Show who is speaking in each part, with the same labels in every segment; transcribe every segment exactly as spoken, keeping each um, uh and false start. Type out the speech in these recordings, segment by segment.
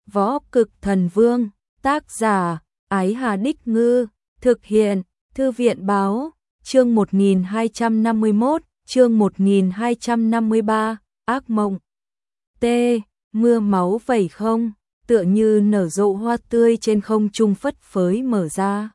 Speaker 1: Võ Cực Thần Vương, tác giả, Ái Hà Đích Ngư, thực hiện, Thư viện Báo, chương một nghìn hai trăm năm mươi mốt, chương một nghìn hai trăm năm mươi ba, ác mộng. T. Mưa máu vẩy không, tựa như nở rộ hoa tươi trên không trung phất phới mở ra.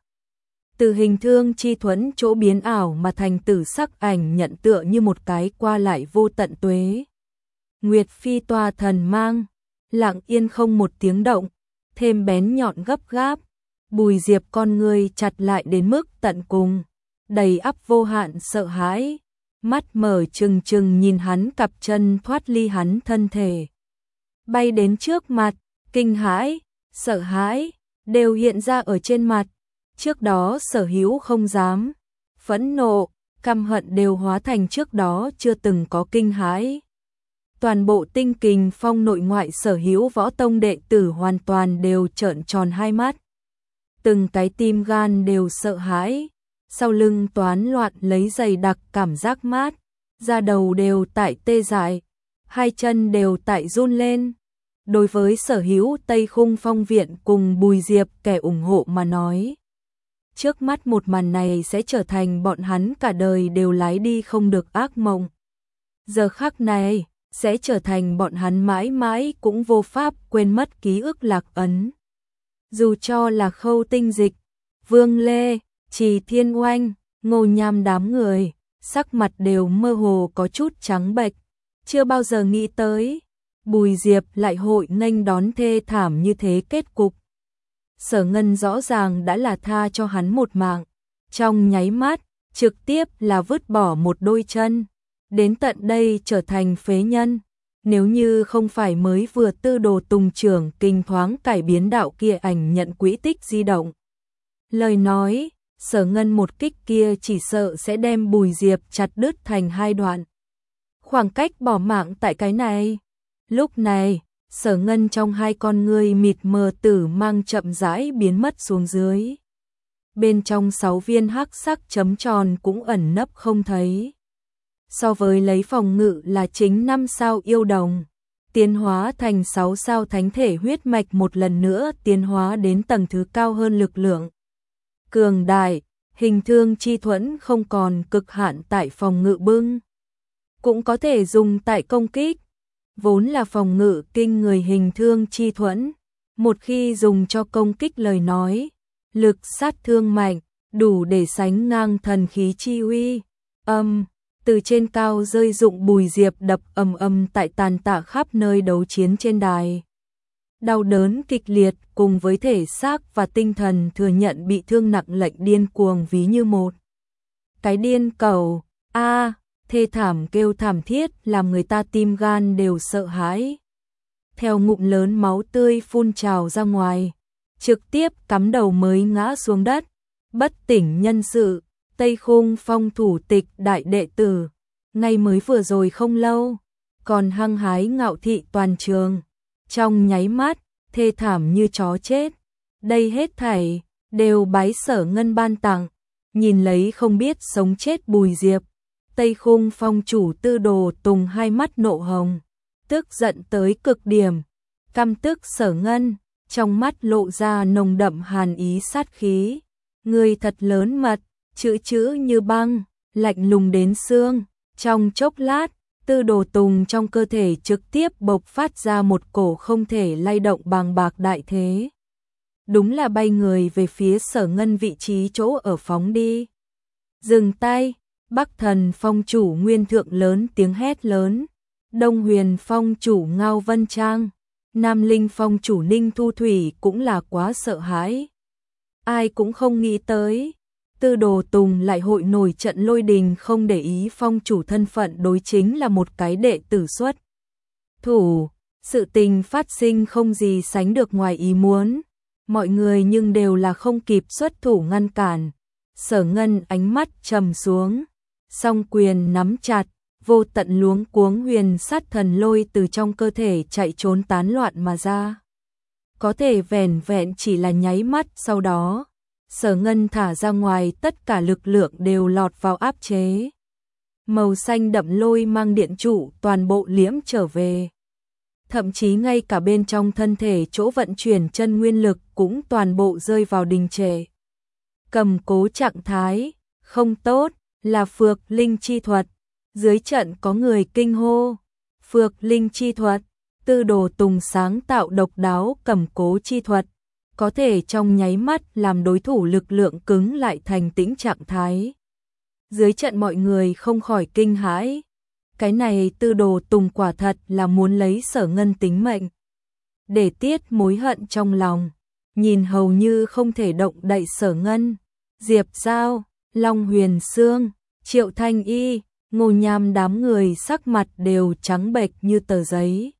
Speaker 1: Từ hình thương chi thuẫn chỗ biến ảo mà thành tử sắc ảnh nhận tựa như một cái qua lại vô tận tuế. Nguyệt phi tòa thần mang, lặng yên không một tiếng động, thêm bén nhọn gấp gáp. Bùi Diệp con người chặt lại đến mức tận cùng, đầy ắp vô hạn sợ hãi, mắt mở trừng trừng nhìn hắn, cặp chân thoát ly hắn thân thể, bay đến trước mặt, kinh hãi, sợ hãi đều hiện ra ở trên mặt. Trước đó Sở Hữu không dám, phẫn nộ, căm hận đều hóa thành trước đó chưa từng có kinh hãi. Toàn bộ Tinh Kình Phong nội ngoại Sở Hữu võ tông đệ tử hoàn toàn đều trợn tròn hai mắt. Từng cái tim gan đều sợ hãi, sau lưng toán loạn lấy dày đặc cảm giác mát, da đầu đều tại tê dại, hai chân đều tại run lên. Đối với Sở Hữu Tây Khung Phong viện cùng Bùi Diệp kẻ ủng hộ mà nói, trước mắt một màn này sẽ trở thành bọn hắn cả đời đều lái đi không được ác mộng. Giờ khắc này sẽ trở thành bọn hắn mãi mãi cũng vô pháp quên mất ký ức lạc ấn. Dù cho là Khâu Tinh Dịch, Vương Lê, Trì Thiên Oanh, Ngô Nham đám người, sắc mặt đều mơ hồ có chút trắng bệch, chưa bao giờ nghĩ tới Bùi Diệp lại hội nghênh đón thê thảm như thế kết cục. Sở Ngân rõ ràng đã là tha cho hắn một mạng, trong nháy mắt, trực tiếp là vứt bỏ một đôi chân, đến tận đây trở thành phế nhân. Nếu như không phải mới vừa Tư Đồ Tùng trưởng kinh thoáng cải biến đạo kia ảnh nhận quỹ tích di động, lời nói, Sở Ngân một kích kia chỉ sợ sẽ đem Bùi Diệp chặt đứt thành hai đoạn. Khoảng cách bỏ mạng tại cái này. Lúc này, Sở Ngân trong hai con ngươi mịt mờ tử mang chậm rãi biến mất xuống dưới. Bên trong sáu viên hắc sắc chấm tròn cũng ẩn nấp không thấy. So với lấy phòng ngự là chính năm sao yêu đồng, tiến hóa thành sáu sao thánh thể huyết mạch một lần nữa tiến hóa đến tầng thứ cao hơn lực lượng cường đại, hình thương chi thuẫn không còn cực hạn tại phòng ngự bưng, cũng có thể dùng tại công kích. Vốn là phòng ngự kinh người hình thương chi thuẫn, một khi dùng cho công kích lời nói, lực sát thương mạnh, đủ để sánh ngang thần khí chi uy. Âm, từ trên cao rơi dụng Bùi Diệp đập ầm ầm tại tàn tạ khắp nơi đấu chiến trên đài. Đau đớn kịch liệt cùng với thể xác và tinh thần thừa nhận bị thương nặng lệnh điên cuồng ví như một cái điên cầu. A, thê thảm kêu thảm thiết làm người ta tim gan đều sợ hãi. Theo ngụm lớn máu tươi phun trào ra ngoài, trực tiếp cắm đầu mới ngã xuống đất, bất tỉnh nhân sự. Tây Khung Phong thủ tịch đại đệ tử, ngay mới vừa rồi không lâu, còn hăng hái ngạo thị toàn trường, trong nháy mắt, thê thảm như chó chết. Đây hết thảy đều bái Sở Ngân ban tặng. Nhìn lấy không biết sống chết Bùi Diệp, Tây Khung Phong chủ Tư Đồ Tùng hai mắt nộ hồng, tức giận tới cực điểm, căm tức Sở Ngân, trong mắt lộ ra nồng đậm hàn ý sát khí. Người thật lớn mật, chữ chữ như băng, lạnh lùng đến xương. Trong chốc lát, Tư Đồ Tùng trong cơ thể trực tiếp bộc phát ra một cổ không thể lay động bàng bạc đại thế. Đúng là bay người về phía Sở Ngân vị trí chỗ ở phóng đi. Dừng tay, Bắc Thần Phong chủ Nguyên Thượng lớn tiếng hét lớn, Đông Huyền Phong chủ Ngao Vân Trang, Nam Linh Phong chủ Ninh Thu Thủy cũng là quá sợ hãi. Ai cũng không nghĩ tới, Tư Đồ Tùng lại hội nổi trận lôi đình không để ý phong chủ thân phận đối chính là một cái đệ tử xuất thủ. Sự tình phát sinh không gì sánh được ngoài ý muốn, mọi người nhưng đều là không kịp xuất thủ ngăn cản. Sở Ngân ánh mắt trầm xuống, song quyền nắm chặt, vô tận luống cuống huyền sát thần lôi từ trong cơ thể chạy trốn tán loạn mà ra. Có thể vẻn vẹn chỉ là nháy mắt sau đó, Sở Ngân thả ra ngoài tất cả lực lượng đều lọt vào áp chế. Màu xanh đậm lôi mang điện trụ toàn bộ liễm trở về. thậm chí ngay cả bên trong thân thể chỗ vận chuyển chân nguyên lực cũng toàn bộ rơi vào đình trệ. Cầm cố trạng thái, không tốt, là phược linh chi thuật. Dưới trận có người kinh hô, phược linh chi thuật, Tư Đồ Tùng sáng tạo độc đáo cầm cố chi thuật, có thể trong nháy mắt làm đối thủ lực lượng cứng lại thành tĩnh trạng thái. Dưới trận mọi người không khỏi kinh hãi. Cái này Tư Đồ Tùng quả thật là muốn lấy Sở Ngân tính mệnh. Để tiết mối hận trong lòng, nhìn hầu như không thể động đậy Sở Ngân, Diệp Giao, Long Huyền Sương, Triệu Thanh Y, Ngô Nham đám người sắc mặt đều trắng bệch như tờ giấy.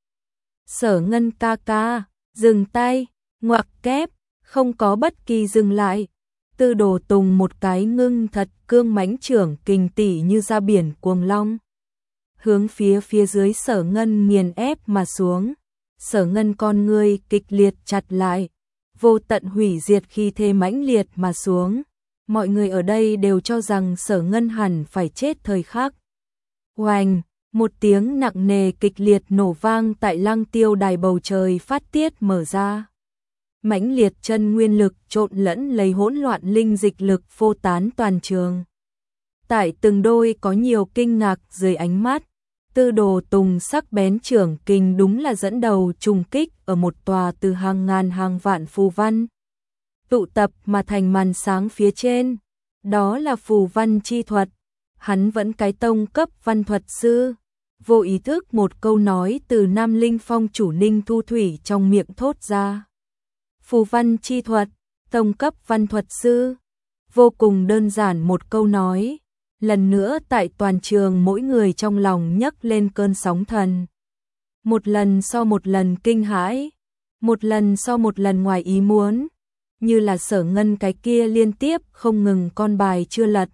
Speaker 1: Sở Ngân ca ca, dừng tay, ngoặc kép, không có bất kỳ dừng lại. Tư Đồ Tùng một cái ngưng thật cương mãnh trưởng kình tỉ như ra biển cuồng long. Hướng phía phía dưới Sở Ngân nghiền ép mà xuống. Sở Ngân con ngươi kịch liệt chặt lại, vô tận hủy diệt khi thế mãnh liệt mà xuống. Mọi người ở đây đều cho rằng Sở Ngân hẳn phải chết thời khắc. Oanh, một tiếng nặng nề kịch liệt nổ vang tại Lăng Tiêu đài bầu trời phát tiết mở ra. Mãnh liệt chân nguyên lực trộn lẫn lấy hỗn loạn linh dịch lực phô tán toàn trường. Tại từng đôi có nhiều kinh ngạc dưới ánh mắt, Tư Đồ Tùng sắc bén trưởng kình đúng là dẫn đầu trùng kích ở một tòa từ hàng ngàn hàng vạn phù văn tụ tập mà thành màn sáng phía trên. Đó là phù văn chi thuật. Hắn vẫn cái tông cấp văn thuật sư. Vô ý thức một câu nói từ Nam Linh Phong chủ Ninh Thu Thủy trong miệng thốt ra. Phù văn chi thuật, tông cấp văn thuật sư. Vô cùng đơn giản một câu nói. Lần nữa tại toàn trường mỗi người trong lòng nhấc lên cơn sóng thần. Một lần sau một lần kinh hãi, một lần sau một lần ngoài ý muốn, như là Sở Ngân cái kia liên tiếp không ngừng con bài chưa lật.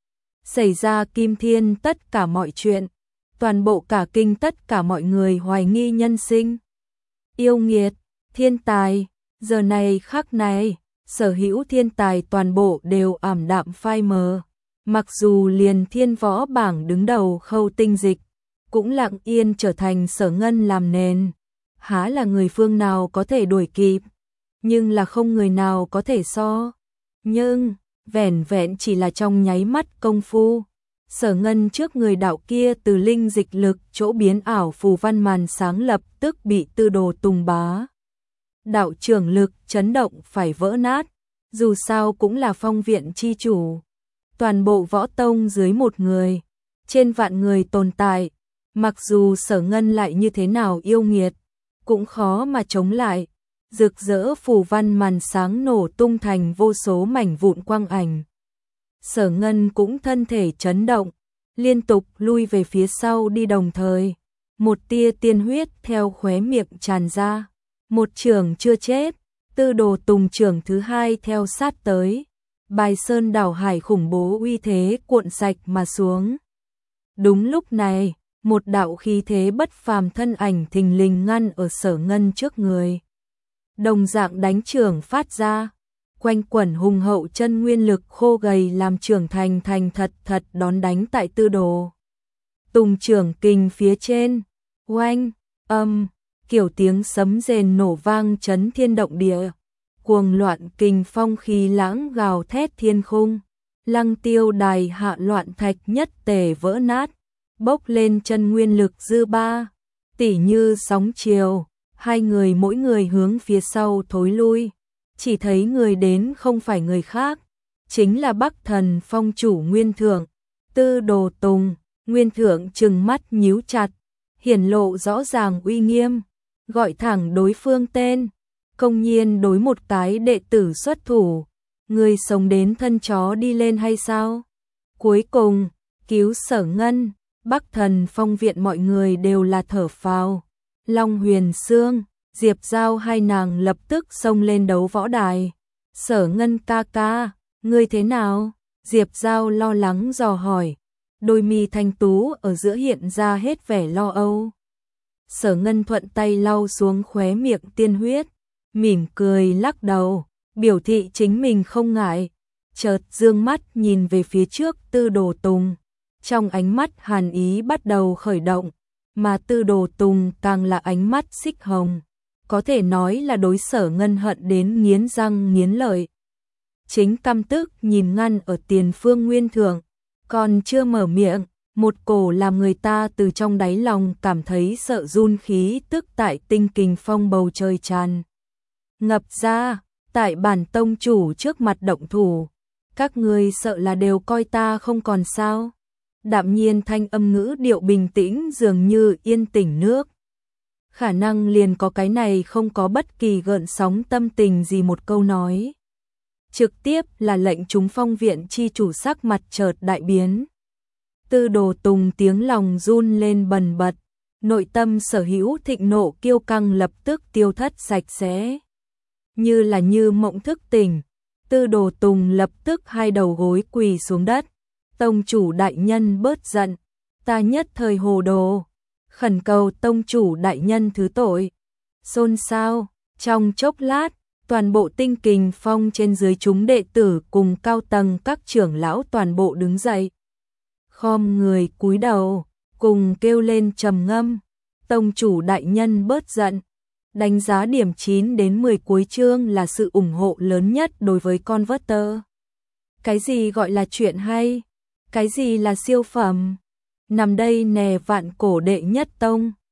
Speaker 1: Xảy ra kim thiên tất cả mọi chuyện, toàn bộ cả kinh tất cả mọi người hoài nghi nhân sinh. Yêu nghiệt, thiên tài, giờ này khắc này, sở hữu thiên tài toàn bộ đều ảm đạm phai mờ. Mặc dù liền thiên võ bảng đứng đầu Khâu Tinh Dịch, cũng lặng yên trở thành Sở Ngân làm nền. Há là người phương nào có thể đuổi kịp, nhưng là không người nào có thể so. Nhưng, vẻn vẹn chỉ là trong nháy mắt công phu. Sở Ngân trước người đạo kia từ linh dịch lực chỗ biến ảo phù văn màn sáng lập tức bị Tư Đồ Tùng bá. Đạo trưởng lực chấn động phải vỡ nát, dù sao cũng là phong viện chi chủ. Toàn bộ võ tông dưới một người, trên vạn người tồn tại, mặc dù Sở Ngân lại như thế nào yêu nghiệt, cũng khó mà chống lại. Rực rỡ phù văn màn sáng nổ tung thành vô số mảnh vụn quang ảnh. Sở Ngân cũng thân thể chấn động, liên tục lui về phía sau đi đồng thời. Một tia tiên huyết theo khóe miệng tràn ra. Một trường chưa chết, Tư Đồ Tùng trường thứ hai theo sát tới. Bài sơn đảo hải khủng bố uy thế cuộn sạch mà xuống. Đúng lúc này, một đạo khí thế bất phàm thân ảnh thình lình ngăn ở Sở Ngân trước người. Đồng dạng đánh trường phát ra, quanh quẩn hùng hậu chân nguyên lực khô gầy làm trưởng thành thành thật thật đón đánh tại Tư Đồ Tùng trưởng kình phía trên. Oanh, âm, kiểu tiếng sấm rền nổ vang chấn thiên động địa. Cuồng loạn kình phong khí lãng gào thét thiên khung. Lăng Tiêu đài hạ loạn thạch nhất tề vỡ nát, bốc lên chân nguyên lực dư ba, tỉ như sóng chiều. Hai người mỗi người hướng phía sau thối lui, chỉ thấy người đến không phải người khác, chính là Bắc Thần Phong chủ Nguyên Thượng, Tư Đồ Tùng. Nguyên Thượng trừng mắt nhíu chặt, hiển lộ rõ ràng uy nghiêm, gọi thẳng đối phương tên, công nhiên đối một cái đệ tử xuất thủ. Người sống đến thân chó đi lên hay sao? Cuối cùng, cứu Sở Ngân, Bắc Thần Phong viện mọi người đều là thở phào. Long Huyền Sương, Diệp Giao hai nàng lập tức xông lên đấu võ đài. Sở Ngân ca ca, ngươi thế nào? Diệp Giao lo lắng dò hỏi. Đôi mi thanh tú ở giữa hiện ra hết vẻ lo âu. Sở Ngân thuận tay lau xuống khóe miệng tiên huyết, mỉm cười lắc đầu, biểu thị chính mình không ngại. Chợt dương mắt nhìn về phía trước Tư Đồ Tùng, trong ánh mắt hàn ý bắt đầu khởi động. mà Tư Đồ Tùng càng là ánh mắt xích hồng, có thể nói là đối Sở Ngân hận đến nghiến răng nghiến lợi. Chính căm tức nhìn ngăn ở tiền phương Nguyên Thượng, còn chưa mở miệng, một cổ làm người ta từ trong đáy lòng cảm thấy sợ run khí tức tại tinh kình phong bầu trời tràn ngập ra, tại bản tông chủ trước mặt động thủ, các ngươi sợ là đều coi ta không còn sao. Đạm nhiên thanh âm ngữ điệu bình tĩnh dường như yên tĩnh nước. Khả năng liền có cái này không có bất kỳ gợn sóng tâm tình gì một câu nói. Trực tiếp là lệnh chúng phong viện chi chủ sắc mặt chợt đại biến. Tư Đồ Tùng tiếng lòng run lên bần bật, nội tâm sở hữu thịnh nộ kiêu căng lập tức tiêu thất sạch sẽ. Như là như mộng thức tỉnh, Tư Đồ Tùng lập tức hai đầu gối quỳ xuống đất. Tông chủ đại nhân bớt giận, ta nhất thời hồ đồ, khẩn cầu tông chủ đại nhân thứ tội. Xôn xao, trong chốc lát, toàn bộ tinh kình phong trên dưới chúng đệ tử cùng cao tầng các trưởng lão toàn bộ đứng dậy. Khom người cúi đầu, cùng kêu lên trầm ngâm, tông chủ đại nhân bớt giận. Đánh giá điểm chín đến mười cuối chương là sự ủng hộ lớn nhất đối với Converter. Cái gì gọi là chuyện hay? Cái gì là siêu phẩm? Nằm đây nè vạn cổ đệ nhất tông.